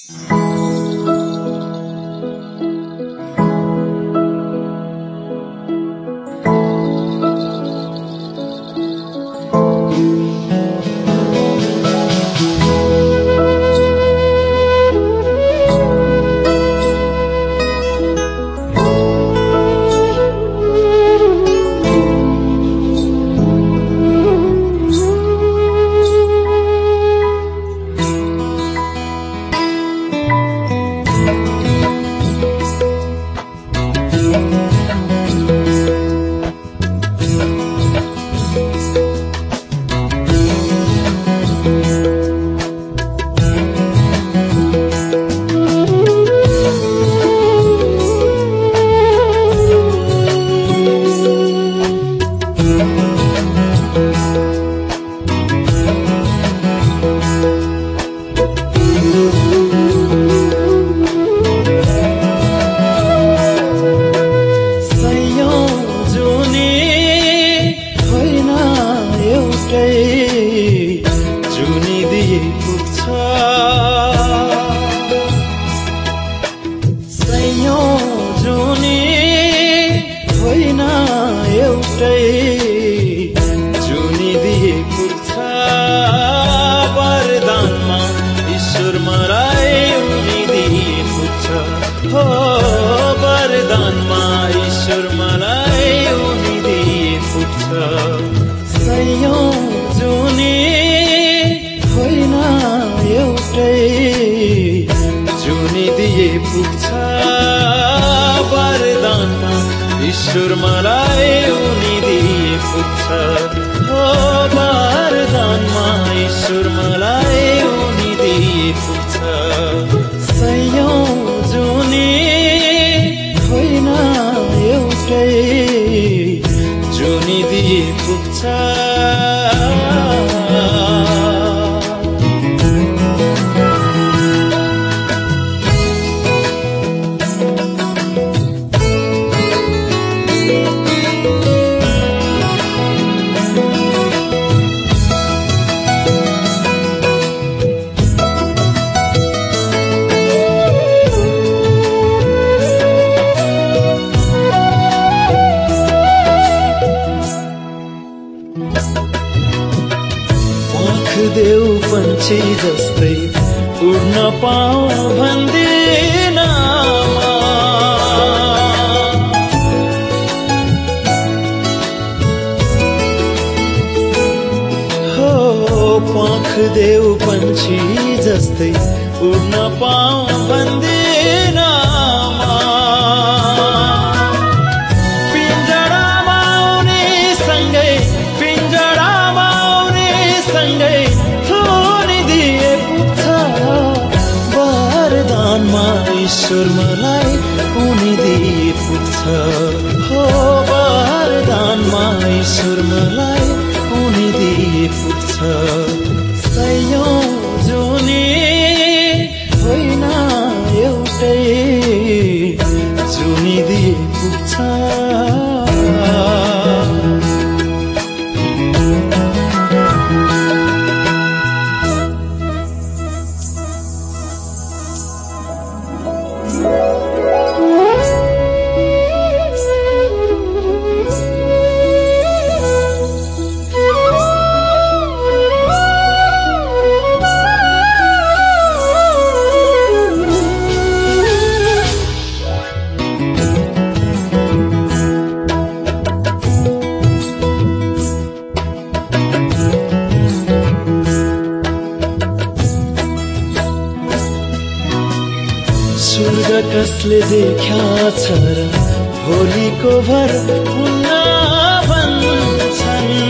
ईश्वर मलाई उनीदिए पुग्छ हो वरदानमा ईश्वर मलाई उनीदिए पुग्छ सयौं जुनी होइन एउटै जुनिदिए पुग्छ देऊ पंछी जस्तै उड्न पाऊ भन्दिनमा हो पंख देऊ पंछी जस्तै उड्न पाऊ भन्दिनमा पिंजडामा आउने सँगै पिंजडामा आउने सँगै ईश्वर मलाई उनीदिए पुग्छ हो वरदानमा ईश्वर मलाई उनीदिए पुग्छ सयौं जुनी होइन एउटै जुनिदिए पुग्छ स्वर्ग कसले देख्या छ र भोलिको भर हुन्न भन्छन्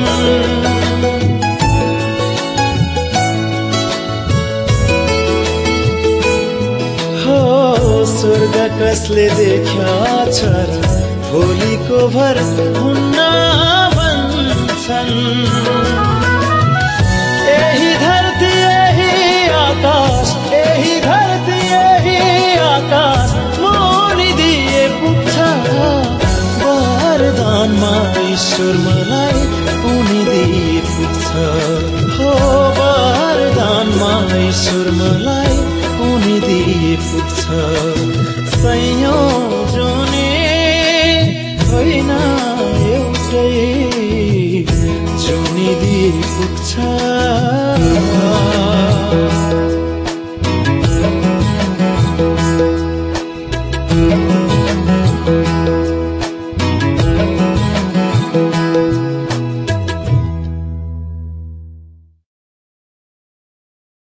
हो स्वर्ग कसले देख्या छ र भोलिको भर हुन्न भन्छन् यही धरती यही आकाश यही धरती यही आकाश मोडिदिए पुग्छ वरदानमा ईश्वर मलाई उनीदिए पुग्छ हो वरदानमा ईश्वर मलाई उनीदिए पुग्छ सयौं जुने होइन एउटै जुनिदी पुग्छ